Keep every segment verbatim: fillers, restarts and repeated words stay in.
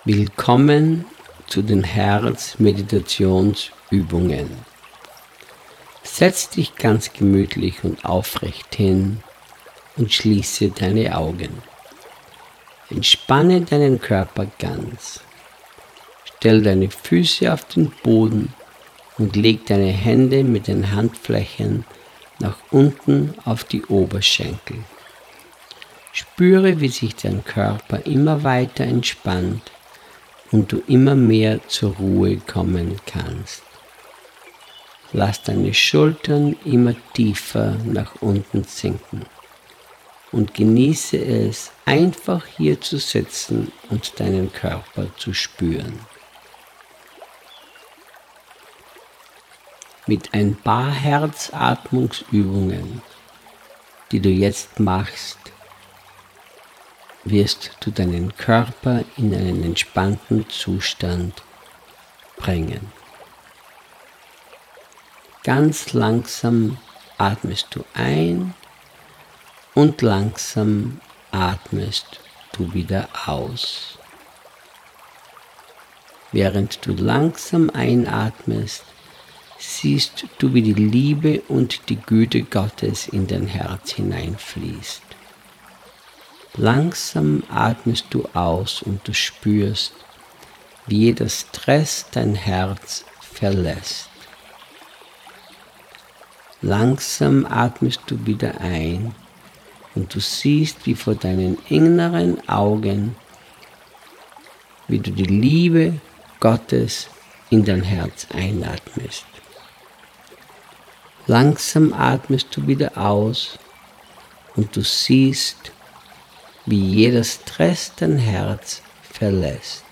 Willkommen zu den Herzmeditationsübungen. Setz dich ganz gemütlich und aufrecht hin und schließe deine Augen. Entspanne deinen Körper ganz. Stell deine Füße auf den Boden und leg deine Hände mit den Handflächen nach unten auf die Oberschenkel. Spüre, wie sich dein Körper immer weiter entspannt und du immer mehr zur Ruhe kommen kannst. Lass deine Schultern immer tiefer nach unten sinken und genieße es, einfach hier zu sitzen und deinen Körper zu spüren. Mit ein paar Herzatmungsübungen, die du jetzt machst, wirst du deinen Körper in einen entspannten Zustand bringen. Ganz langsam atmest du ein und langsam atmest du wieder aus. Während du langsam einatmest, siehst du, wie die Liebe und die Güte Gottes in dein Herz hineinfließt. Langsam atmest du aus und du spürst, wie jeder Stress dein Herz verlässt. Langsam atmest du wieder ein und du siehst, wie vor deinen inneren Augen, wie du die Liebe Gottes in dein Herz einatmest. Langsam atmest du wieder aus und du siehst, wie jeder Stress dein Herz verlässt.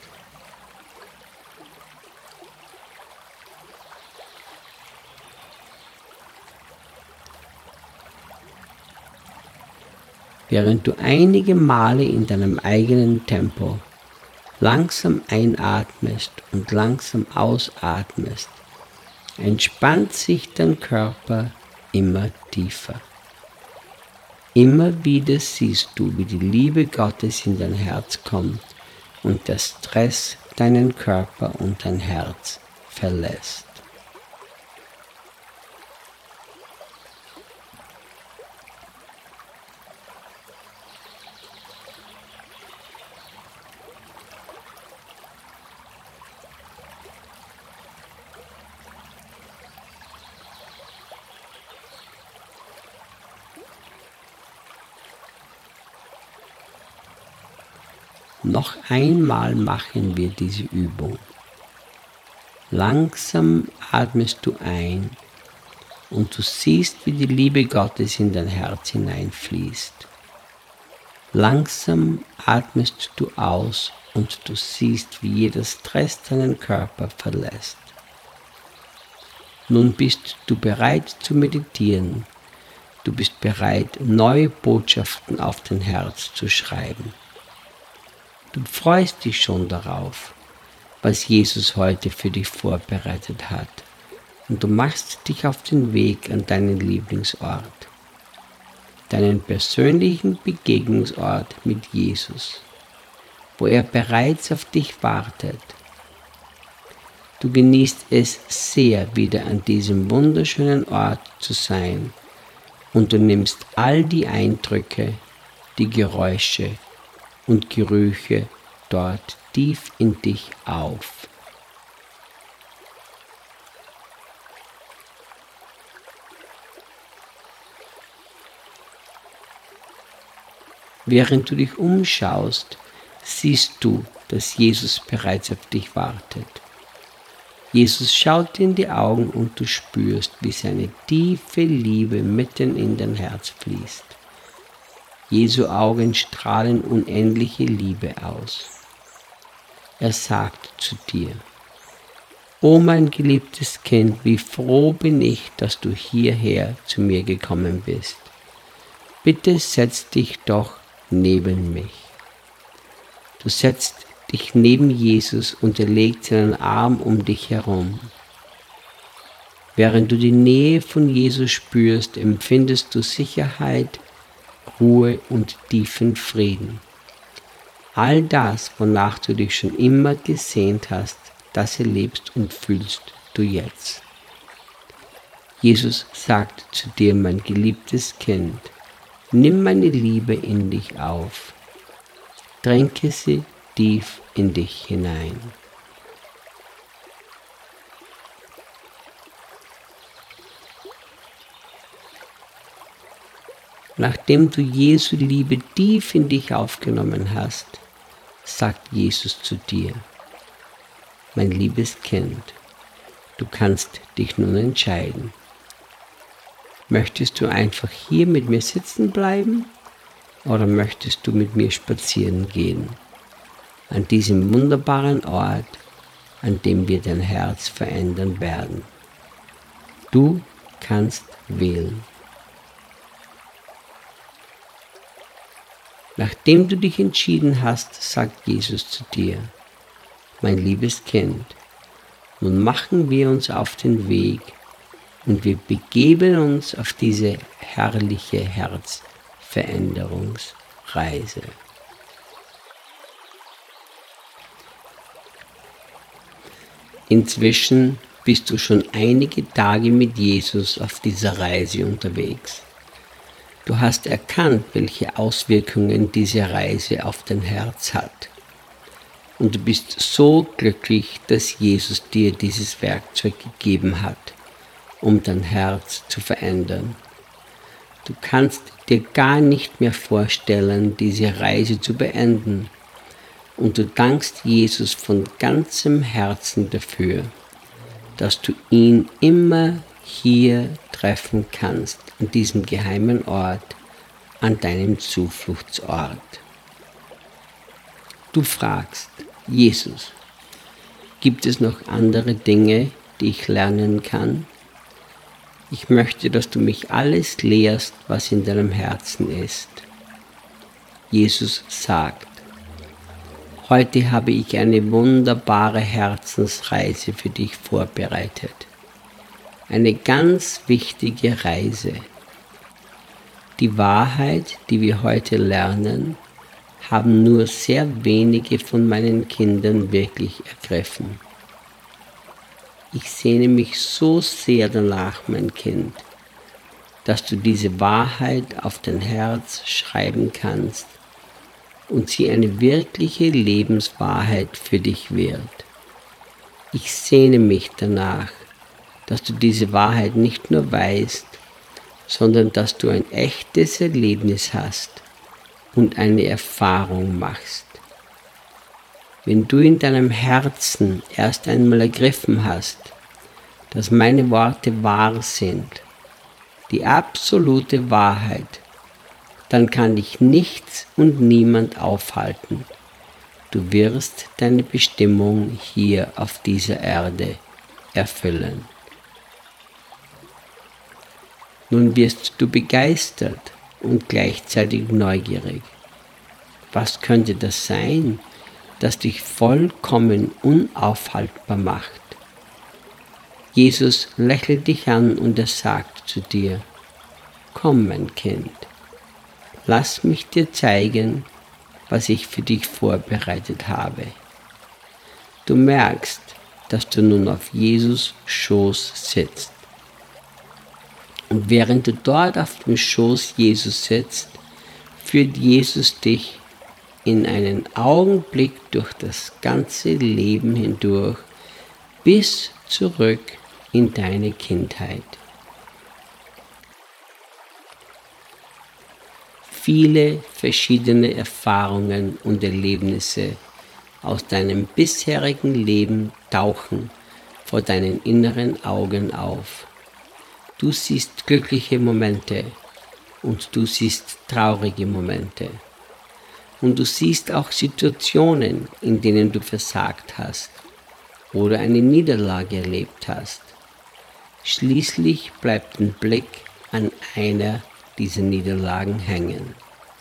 Während du einige Male in deinem eigenen Tempo langsam einatmest und langsam ausatmest, entspannt sich dein Körper immer tiefer. Immer wieder siehst du, wie die Liebe Gottes in dein Herz kommt und der Stress deinen Körper und dein Herz verlässt. Noch einmal machen wir diese Übung. Langsam atmest du ein und du siehst, wie die Liebe Gottes in dein Herz hineinfließt. Langsam atmest du aus und du siehst, wie jeder Stress deinen Körper verlässt. Nun bist du bereit zu meditieren. Du bist bereit, neue Botschaften auf dein Herz zu schreiben. Du freust dich schon darauf, was Jesus heute für dich vorbereitet hat, und du machst dich auf den Weg an deinen Lieblingsort, deinen persönlichen Begegnungsort mit Jesus, wo er bereits auf dich wartet. Du genießt es sehr, wieder an diesem wunderschönen Ort zu sein, und du nimmst all die Eindrücke, die Geräusche und Gerüche dort tief in dich auf. Während du dich umschaust, siehst du, dass Jesus bereits auf dich wartet. Jesus schaut dir in die Augen und du spürst, wie seine tiefe Liebe mitten in dein Herz fließt. Jesu Augen strahlen unendliche Liebe aus. Er sagt zu dir: O mein geliebtes Kind, wie froh bin ich, dass du hierher zu mir gekommen bist. Bitte setz dich doch neben mich. Du setzt dich neben Jesus und er legt seinen Arm um dich herum. Während du die Nähe von Jesus spürst, empfindest du Sicherheit, Ruhe und tiefen Frieden. All das, wonach du dich schon immer gesehnt hast, das erlebst und fühlst du jetzt. Jesus sagt zu dir, mein geliebtes Kind, nimm meine Liebe in dich auf, tränke sie tief in dich hinein. Nachdem du Jesu Liebe tief in dich aufgenommen hast, sagt Jesus zu dir, mein liebes Kind, du kannst dich nun entscheiden. Möchtest du einfach hier mit mir sitzen bleiben oder möchtest du mit mir spazieren gehen? An diesem wunderbaren Ort, an dem wir dein Herz verändern werden. Du kannst wählen. Nachdem du dich entschieden hast, sagt Jesus zu dir, mein liebes Kind, nun machen wir uns auf den Weg und wir begeben uns auf diese herrliche Herzveränderungsreise. Inzwischen bist du schon einige Tage mit Jesus auf dieser Reise unterwegs. Du hast erkannt, welche Auswirkungen diese Reise auf dein Herz hat. Und du bist so glücklich, dass Jesus dir dieses Werkzeug gegeben hat, um dein Herz zu verändern. Du kannst dir gar nicht mehr vorstellen, diese Reise zu beenden. Und du dankst Jesus von ganzem Herzen dafür, dass du ihn immer hier treffen kannst, an diesem geheimen Ort, an deinem Zufluchtsort. Du fragst, Jesus, gibt es noch andere Dinge, die ich lernen kann? Ich möchte, dass du mich alles lehrst, was in deinem Herzen ist. Jesus sagt, heute habe ich eine wunderbare Herzensreise für dich vorbereitet. Eine ganz wichtige Reise. Die Wahrheit, die wir heute lernen, haben nur sehr wenige von meinen Kindern wirklich ergriffen. Ich sehne mich so sehr danach, mein Kind, dass du diese Wahrheit auf dein Herz schreiben kannst und sie eine wirkliche Lebenswahrheit für dich wird. Ich sehne mich danach, dass du diese Wahrheit nicht nur weißt, sondern dass du ein echtes Erlebnis hast und eine Erfahrung machst. Wenn du in deinem Herzen erst einmal ergriffen hast, dass meine Worte wahr sind, die absolute Wahrheit, dann kann dich nichts und niemand aufhalten. Du wirst deine Bestimmung hier auf dieser Erde erfüllen. Nun wirst du begeistert und gleichzeitig neugierig. Was könnte das sein, das dich vollkommen unaufhaltbar macht? Jesus lächelt dich an und er sagt zu dir, komm mein Kind, lass mich dir zeigen, was ich für dich vorbereitet habe. Du merkst, dass du nun auf Jesus Schoß sitzt. Und während du dort auf dem Schoß Jesus sitzt, führt Jesus dich in einen Augenblick durch das ganze Leben hindurch bis zurück in deine Kindheit. Viele verschiedene Erfahrungen und Erlebnisse aus deinem bisherigen Leben tauchen vor deinen inneren Augen auf. Du siehst glückliche Momente und du siehst traurige Momente. Und du siehst auch Situationen, in denen du versagt hast oder eine Niederlage erlebt hast. Schließlich bleibt ein Blick an einer dieser Niederlagen hängen.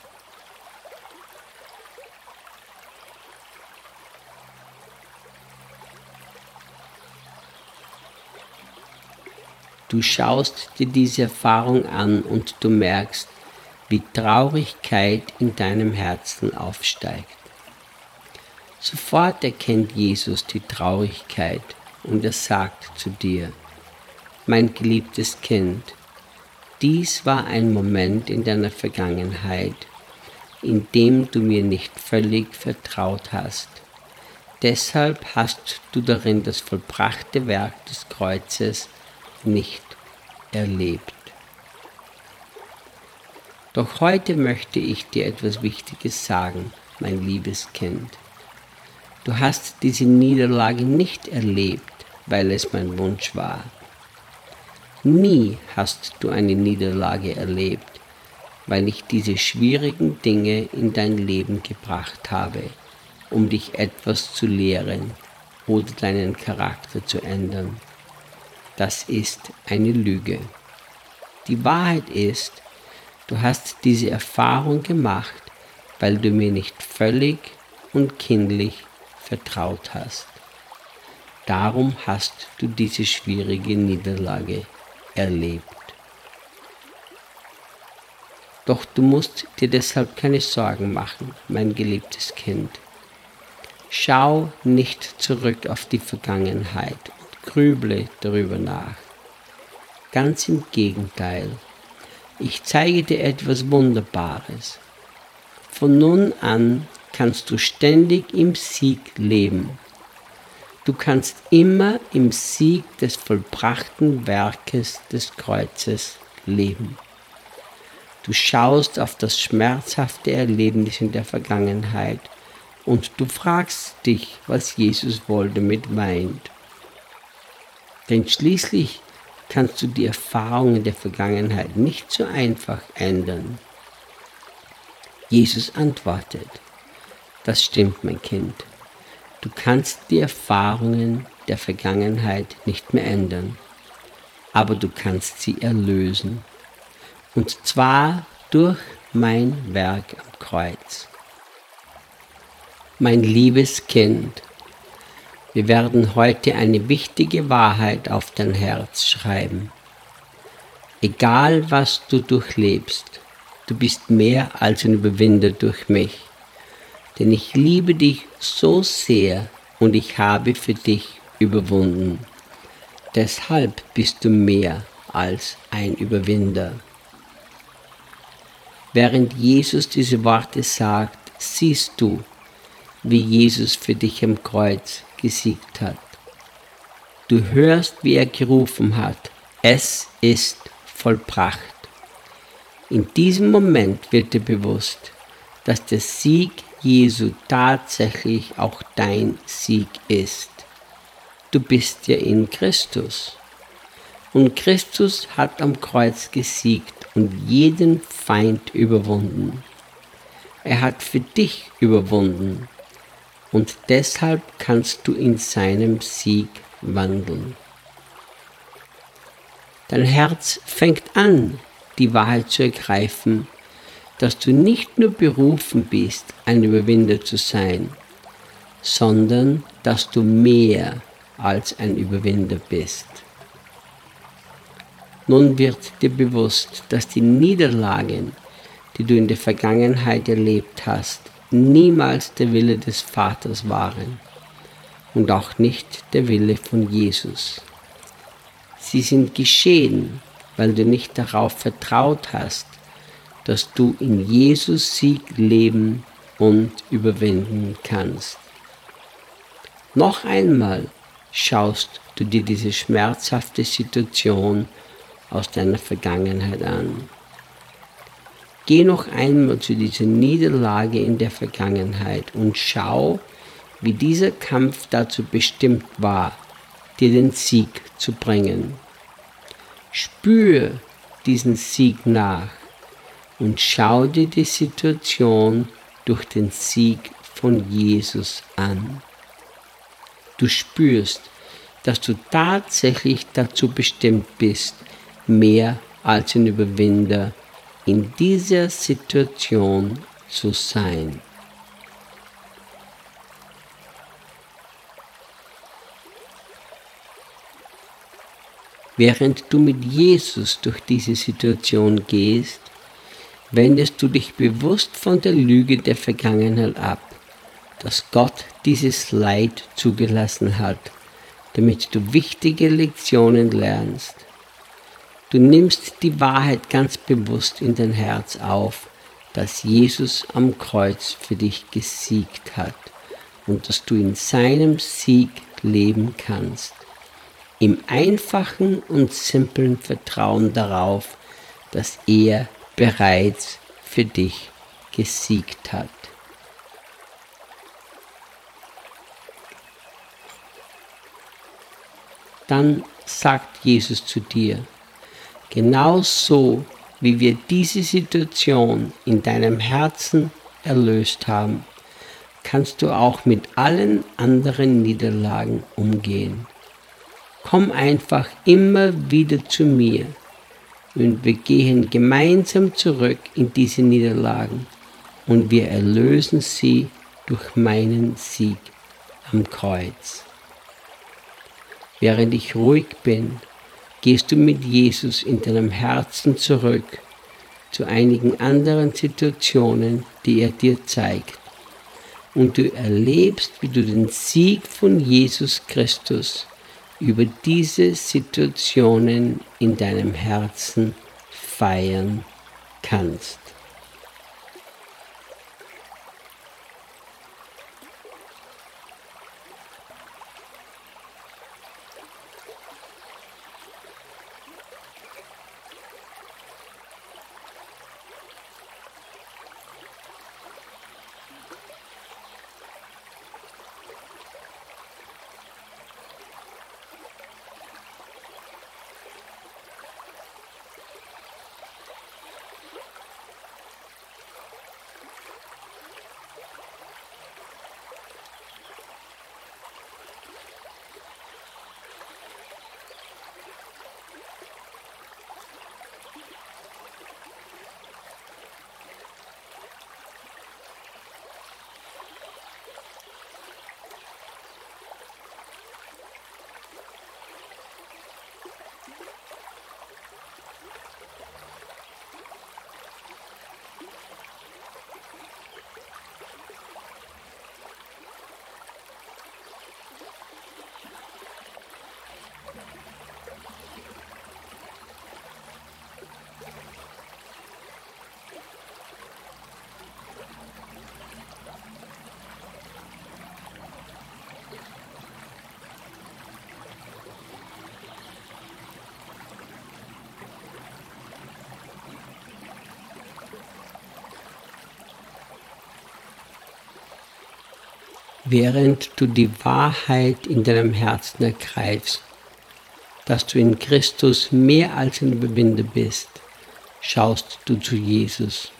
Du schaust dir diese Erfahrung an und du merkst, wie Traurigkeit in deinem Herzen aufsteigt. Sofort erkennt Jesus die Traurigkeit und er sagt zu dir: Mein geliebtes Kind, dies war ein Moment in deiner Vergangenheit, in dem du mir nicht völlig vertraut hast. Deshalb hast du darin das vollbrachte Werk des Kreuzes nicht erlebt. Doch heute möchte ich dir etwas Wichtiges sagen, mein liebes Kind. Du hast diese Niederlage nicht erlebt, weil es mein Wunsch war. Nie hast du eine Niederlage erlebt, weil ich diese schwierigen Dinge in dein Leben gebracht habe, um dich etwas zu lehren oder deinen Charakter zu ändern. Das ist eine Lüge. Die Wahrheit ist, du hast diese Erfahrung gemacht, weil du mir nicht völlig und kindlich vertraut hast. Darum hast du diese schwierige Niederlage erlebt. Doch du musst dir deshalb keine Sorgen machen, mein geliebtes Kind. Schau nicht zurück auf die Vergangenheit und grüble darüber nach. Ganz im Gegenteil, ich zeige dir etwas Wunderbares. Von nun an kannst du ständig im Sieg leben. Du kannst immer im Sieg des vollbrachten Werkes des Kreuzes leben. Du schaust auf das schmerzhafte Erlebnis in der Vergangenheit und du fragst dich, was Jesus wohl damit meint. Denn schließlich kannst du die Erfahrungen der Vergangenheit nicht so einfach ändern. Jesus antwortet: Das stimmt, mein Kind. Du kannst die Erfahrungen der Vergangenheit nicht mehr ändern, aber du kannst sie erlösen. Und zwar durch mein Werk am Kreuz. Mein liebes Kind, wir werden heute eine wichtige Wahrheit auf dein Herz schreiben. Egal was du durchlebst, du bist mehr als ein Überwinder durch mich. Denn ich liebe dich so sehr und ich habe für dich überwunden. Deshalb bist du mehr als ein Überwinder. Während Jesus diese Worte sagt, siehst du, wie Jesus für dich am Kreuz gesiegt hat. Du hörst, wie er gerufen hat: Es ist vollbracht. In diesem Moment wird dir bewusst, dass der Sieg Jesu tatsächlich auch dein Sieg ist. Du bist ja in Christus. Und Christus hat am Kreuz gesiegt und jeden Feind überwunden. Er hat für dich überwunden. Und deshalb kannst du in seinem Sieg wandeln. Dein Herz fängt an, die Wahrheit zu ergreifen, dass du nicht nur berufen bist, ein Überwinder zu sein, sondern dass du mehr als ein Überwinder bist. Nun wird dir bewusst, dass die Niederlagen, die du in der Vergangenheit erlebt hast, niemals der Wille des Vaters waren und auch nicht der Wille von Jesus. Sie sind geschehen, weil du nicht darauf vertraut hast, dass du in Jesus Sieg leben und überwinden kannst. Noch einmal schaust du dir diese schmerzhafte Situation aus deiner Vergangenheit an. Geh noch einmal zu dieser Niederlage in der Vergangenheit und schau, wie dieser Kampf dazu bestimmt war, dir den Sieg zu bringen. Spür diesen Sieg nach und schau dir die Situation durch den Sieg von Jesus an. Du spürst, dass du tatsächlich dazu bestimmt bist, mehr als ein Überwinder in dieser Situation zu sein. Während du mit Jesus durch diese Situation gehst, wendest du dich bewusst von der Lüge der Vergangenheit ab dass Gott dieses Leid zugelassen hat, damit du wichtige Lektionen lernst. Du nimmst die Wahrheit ganz bewusst in dein Herz auf, dass Jesus am Kreuz für dich gesiegt hat und dass du in seinem Sieg leben kannst. Im einfachen und simplen Vertrauen darauf, dass er bereits für dich gesiegt hat. Dann sagt Jesus zu dir: Genau so, wie wir diese Situation in deinem Herzen erlöst haben, kannst du auch mit allen anderen Niederlagen umgehen. Komm einfach immer wieder zu mir und wir gehen gemeinsam zurück in diese Niederlagen und wir erlösen sie durch meinen Sieg am Kreuz. Während ich ruhig bin, gehst du mit Jesus in deinem Herzen zurück zu einigen anderen Situationen, die er dir zeigt. Und du erlebst, wie du den Sieg von Jesus Christus über diese Situationen in deinem Herzen feiern kannst. Während du die Wahrheit in deinem Herzen ergreifst, dass du in Christus mehr als ein Überwinder bist, schaust du zu Jesus.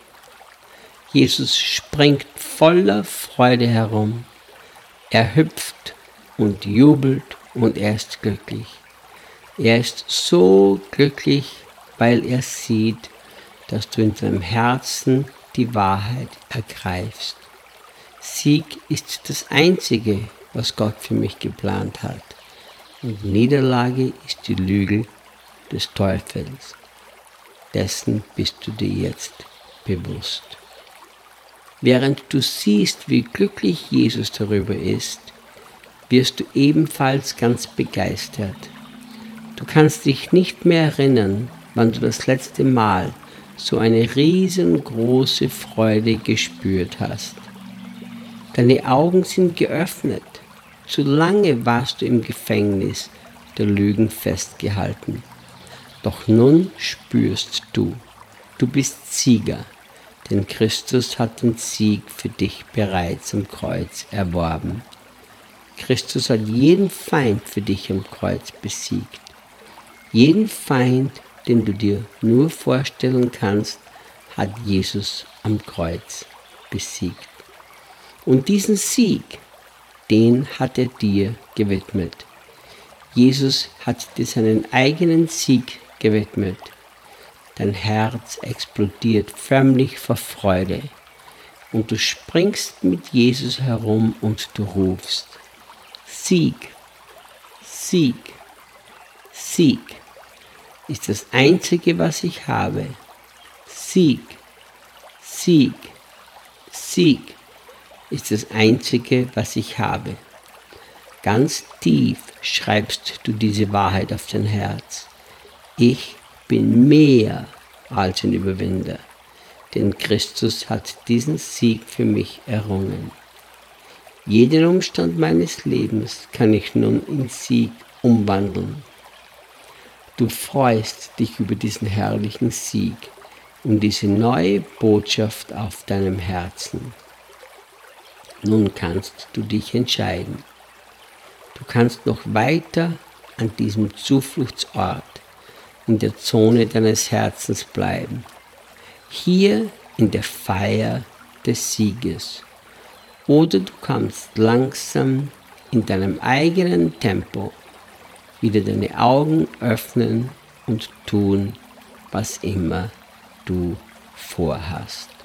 Jesus springt voller Freude herum. Er hüpft und jubelt und er ist glücklich. Er ist so glücklich, weil er sieht, dass du in deinem Herzen die Wahrheit ergreifst. Sieg ist das Einzige, was Gott für mich geplant hat. Und Niederlage ist die Lüge des Teufels. Dessen bist du dir jetzt bewusst. Während du siehst, wie glücklich Jesus darüber ist, wirst du ebenfalls ganz begeistert. Du kannst dich nicht mehr erinnern, wann du das letzte Mal so eine riesengroße Freude gespürt hast. Deine Augen sind geöffnet. Zu lange warst du im Gefängnis der Lügen festgehalten. Doch nun spürst du, du bist Sieger, denn Christus hat den Sieg für dich bereits am Kreuz erworben. Christus hat jeden Feind für dich am Kreuz besiegt. Jeden Feind, den du dir nur vorstellen kannst, hat Jesus am Kreuz besiegt. Und diesen Sieg, den hat er dir gewidmet. Jesus hat dir seinen eigenen Sieg gewidmet. Dein Herz explodiert förmlich vor Freude und du springst mit Jesus herum und du rufst: Sieg, Sieg, Sieg ist das Einzige, was ich habe. Sieg, Sieg, Sieg ist das Einzige, was ich habe. Ganz tief schreibst du diese Wahrheit auf dein Herz. Ich bin mehr als ein Überwinder, denn Christus hat diesen Sieg für mich errungen. Jeden Umstand meines Lebens kann ich nun in Sieg umwandeln. Du freust dich über diesen herrlichen Sieg und diese neue Botschaft auf deinem Herzen. Nun kannst du dich entscheiden. Du kannst noch weiter an diesem Zufluchtsort in der Zone deines Herzens bleiben. Hier in der Feier des Sieges. Oder du kannst langsam in deinem eigenen Tempo wieder deine Augen öffnen und tun, was immer du vorhast.